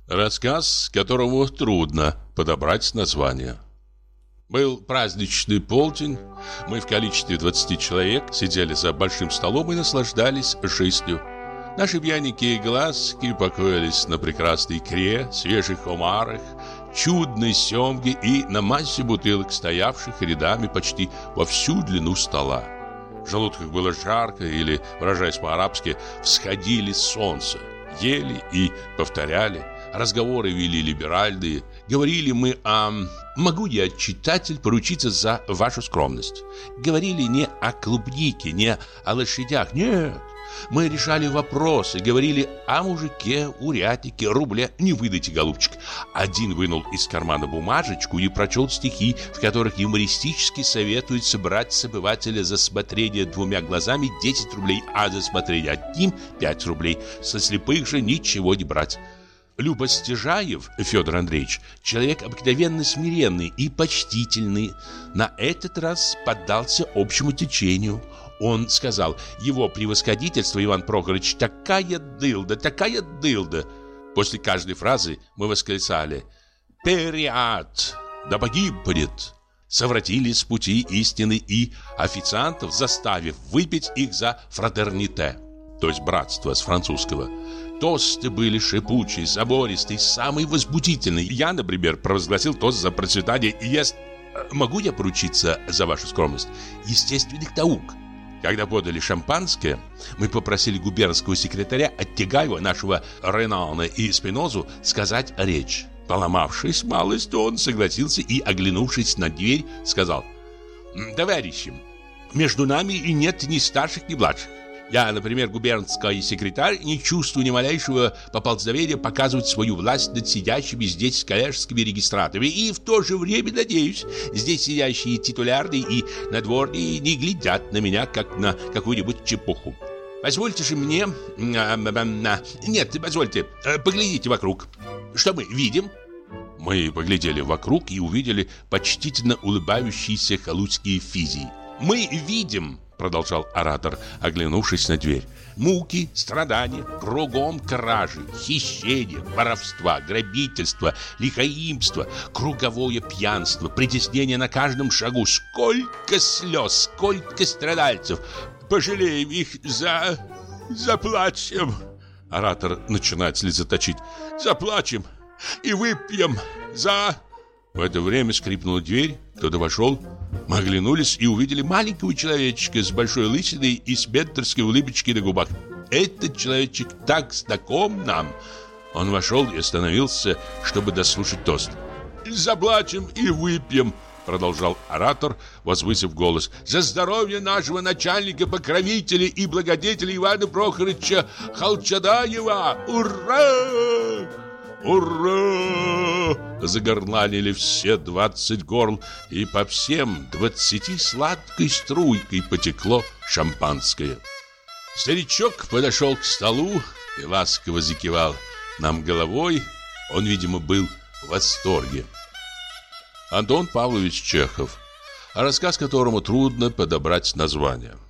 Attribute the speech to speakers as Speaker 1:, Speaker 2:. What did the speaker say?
Speaker 1: Рассказ, которому трудно подобрать название. Был праздничный полдень. Мы в количестве 20 человек сидели за большим столом и наслаждались жизнью. Наши пьяненькие глазки покоились на прекрасной икре, свежих омарах, чудной семге и на массе бутылок, стоявших рядами почти во всю длину стола. В желудках было жарко или, выражаясь по-арабски, всходили солнце. Ели и повторяли. Разговоры вели либеральные. Говорили мы о... Могу я, читатель, поручиться за вашу скромность? Говорили не о клубнике, не о лошадях. Нет. Мы решали вопросы, говорили о мужике, уряднике, рубле. Не выдайте, голубчик. Один вынул из кармана бумажечку и прочел стихи, в которых юмористически советуется брать с обывателя за смотрение 2 глазами 10 рублей, а за смотрение одним 5 рублей. Со слепых же ничего не брать. Любостяжаев Федор Андреевич, человек обыкновенно смиренный и почтительный, на этот раз поддался общему течению. Он сказал: его превосходительство Иван Прохорович такая дылда, такая дылда. После каждой фразы мы восклицали: «Периат! Да погибнет!» Совратили с пути истины и официантов, заставив выпить их за фратерните, то есть братство с французского. Тосты были шипучие, забористые, самые возбудительные. Я, например, провозгласил тост за процветание могу я поручиться за вашу скромность? Естественных наук. Когда подали шампанское, мы попросили губернского секретаря Оттегаева, нашего Ренана и Спинозу, сказать речь. Поломавшись малость, он согласился и, оглянувшись на дверь, сказал: «Товарищи, между нами и нет ни старших, ни младших. Я, например, губернский секретарь, не чувствую ни малейшего поползновения показывать свою власть над сидящими здесь коллежскими регистраторами, и в то же время, надеюсь, здесь сидящие титулярные и надворные не глядят на меня, как на какую-нибудь чепуху. Позвольте же мне... Нет, позвольте, поглядите вокруг. Что мы видим?» Мы поглядели вокруг и увидели почтительно улыбающиеся халуйские физии. «Мы видим, — продолжал оратор, оглянувшись на дверь, — муки, страдания, кругом кражи, хищения, воровства, грабительства, лихаимства, круговое пьянство, притеснение на каждом шагу. Сколько слез, сколько страдальцев! Пожалеем их, заплачем!» Оратор начинает слезоточить. «Заплачем и выпьем за...» В это время скрипнула дверь, кто-то вошел. Мы оглянулись и увидели маленького человечка с большой лысиной и с менторской улыбочкой на губах. Этот человечек так знаком нам. Он вошел и остановился, чтобы дослушать тост. «Заплачем и выпьем», — продолжал оратор, возвысив голос, «за здоровье нашего начальника, покровителя и благодетеля Ивана Прохоровича Холчадаева! Ура! Ура!» Загорланили все 20 горл, и по всем 20 сладкой струйкой потекло шампанское. Старичок подошел к столу и ласково закивал нам головой. Он, видимо, был в восторге. Антон Павлович Чехов, рассказ которому трудно подобрать название.